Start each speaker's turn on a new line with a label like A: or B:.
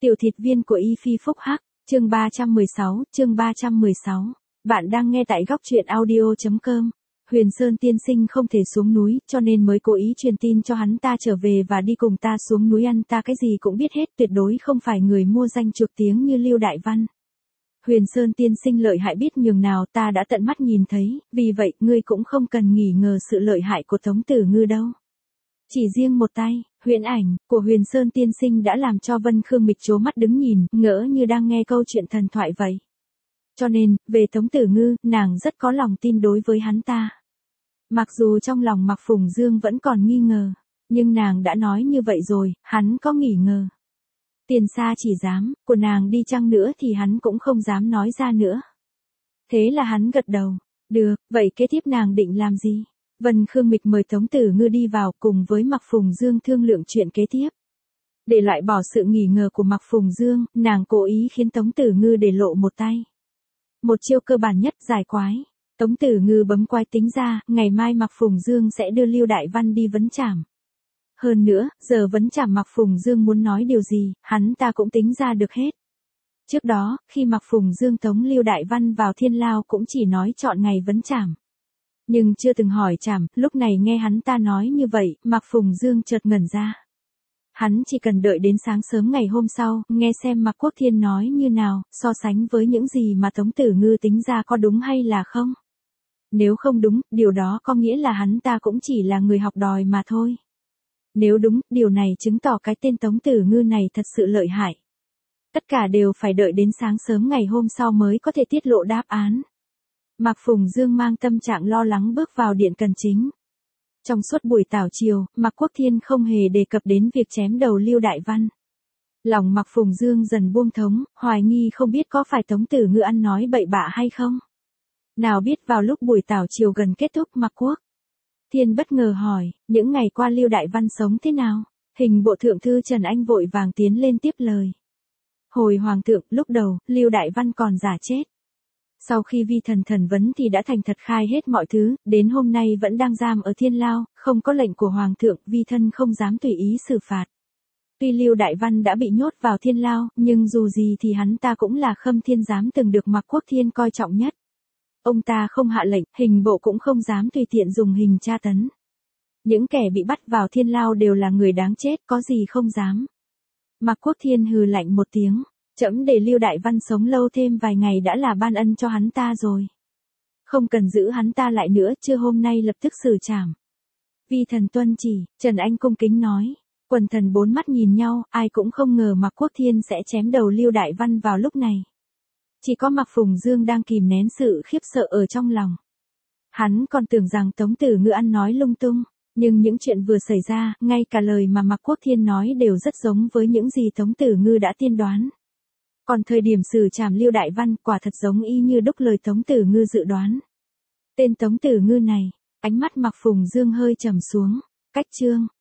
A: Tiểu thịt viên của Y Phi Phúc Hắc, chương 316. Bạn đang nghe tại góc truyện audio.com. Huyền Sơn tiên sinh không thể xuống núi, cho nên mới cố ý truyền tin cho hắn ta trở về và đi cùng ta xuống núi ăn, ta cái gì cũng biết hết, tuyệt đối không phải người mua danh chuộc tiếng như Lưu Đại Văn. Huyền Sơn tiên sinh lợi hại biết nhường nào, ta đã tận mắt nhìn thấy, vì vậy, ngươi cũng không cần nghi ngờ sự lợi hại của Tống Tử Ngư đâu. Chỉ riêng một tay, huyễn ảnh của Huyền Sơn tiên sinh đã làm cho Vân Khương Mịch trố mắt đứng nhìn, ngỡ như đang nghe câu chuyện thần thoại vậy. Cho nên, về Tống Tử Ngư, nàng rất có lòng tin đối với hắn ta. Mặc dù trong lòng Mạc Phùng Dương vẫn còn nghi ngờ, nhưng nàng đã nói như vậy rồi, hắn có nghi ngờ. Tiền xa chỉ dám, của nàng đi chăng nữa thì hắn cũng không dám nói ra nữa. Thế là hắn gật đầu, được, vậy kế tiếp nàng định làm gì? Vân Khương Mịch mời Tống Tử Ngư đi vào cùng với Mạc Phùng Dương thương lượng chuyện kế tiếp. Để loại bỏ sự nghi ngờ của Mạc Phùng Dương, nàng cố ý khiến Tống Tử Ngư để lộ một tay. Một chiêu cơ bản nhất giải quái. Tống Tử Ngư bấm quái tính ra, ngày mai Mạc Phùng Dương sẽ đưa Lưu Đại Văn đi vấn trảm. Hơn nữa, giờ vấn trảm Mạc Phùng Dương muốn nói điều gì, hắn ta cũng tính ra được hết. Trước đó, khi Mạc Phùng Dương tống Lưu Đại Văn vào thiên lao cũng chỉ nói chọn ngày vấn trảm. Nhưng chưa từng hỏi trảm, lúc này nghe hắn ta nói như vậy, Mạc Phùng Dương chợt ngẩn ra. Hắn chỉ cần đợi đến sáng sớm ngày hôm sau, nghe xem Mạc Quốc Thiên nói như nào, so sánh với những gì mà Tống Tử Ngư tính ra có đúng hay là không. Nếu không đúng, điều đó có nghĩa là hắn ta cũng chỉ là người học đòi mà thôi. Nếu đúng, điều này chứng tỏ cái tên Tống Tử Ngư này thật sự lợi hại. Tất cả đều phải đợi đến sáng sớm ngày hôm sau mới có thể tiết lộ đáp án. Mạc Phùng Dương mang tâm trạng lo lắng bước vào điện cần chính. Trong suốt buổi tảo chiều, Mạc Quốc Thiên không hề đề cập đến việc chém đầu Lưu Đại Văn. Lòng Mạc Phùng Dương dần buông thống, hoài nghi không biết có phải Tống Tử Ngư ăn nói bậy bạ hay không. Nào biết vào lúc buổi tảo chiều gần kết thúc, Mạc Quốc Thiên bất ngờ hỏi, những ngày qua Lưu Đại Văn sống thế nào? Hình bộ thượng thư Trần Anh vội vàng tiến lên tiếp lời. Hồi hoàng thượng, lúc đầu, Lưu Đại Văn còn giả chết. Sau khi vi thần thẩm vấn thì đã thành thật khai hết mọi thứ, đến hôm nay vẫn đang giam ở thiên lao, không có lệnh của hoàng thượng, vi thân không dám tùy ý xử phạt. Tuy Lưu Đại Văn đã bị nhốt vào thiên lao, nhưng dù gì thì hắn ta cũng là Khâm Thiên Giám từng được Mạc Quốc Thiên coi trọng nhất. Ông ta không hạ lệnh, hình bộ cũng không dám tùy tiện dùng hình tra tấn. Những kẻ bị bắt vào thiên lao đều là người đáng chết, có gì không dám. Mạc Quốc Thiên hừ lạnh một tiếng. Trẫm để Lưu Đại Văn sống lâu thêm vài ngày đã là ban ân cho hắn ta rồi. Không cần giữ hắn ta lại nữa, chưa hôm nay lập tức xử trảm. Vi thần tuân chỉ, Trần Anh cung kính nói. Quần thần bốn mắt nhìn nhau, ai cũng không ngờ Mạc Quốc Thiên sẽ chém đầu Lưu Đại Văn vào lúc này. Chỉ có Mạc Phùng Dương đang kìm nén sự khiếp sợ ở trong lòng. Hắn còn tưởng rằng Tống Tử Ngư ăn nói lung tung, nhưng những chuyện vừa xảy ra, ngay cả lời mà Mạc Quốc Thiên nói đều rất giống với những gì Tống Tử Ngư đã tiên đoán. Còn thời điểm xử trảm Lưu Đại Văn quả thật giống y như đúc lời Tống Tử Ngư dự đoán. Tên Tống Tử Ngư này, ánh mắt Mạc Phùng Dương hơi trầm xuống. Cách chương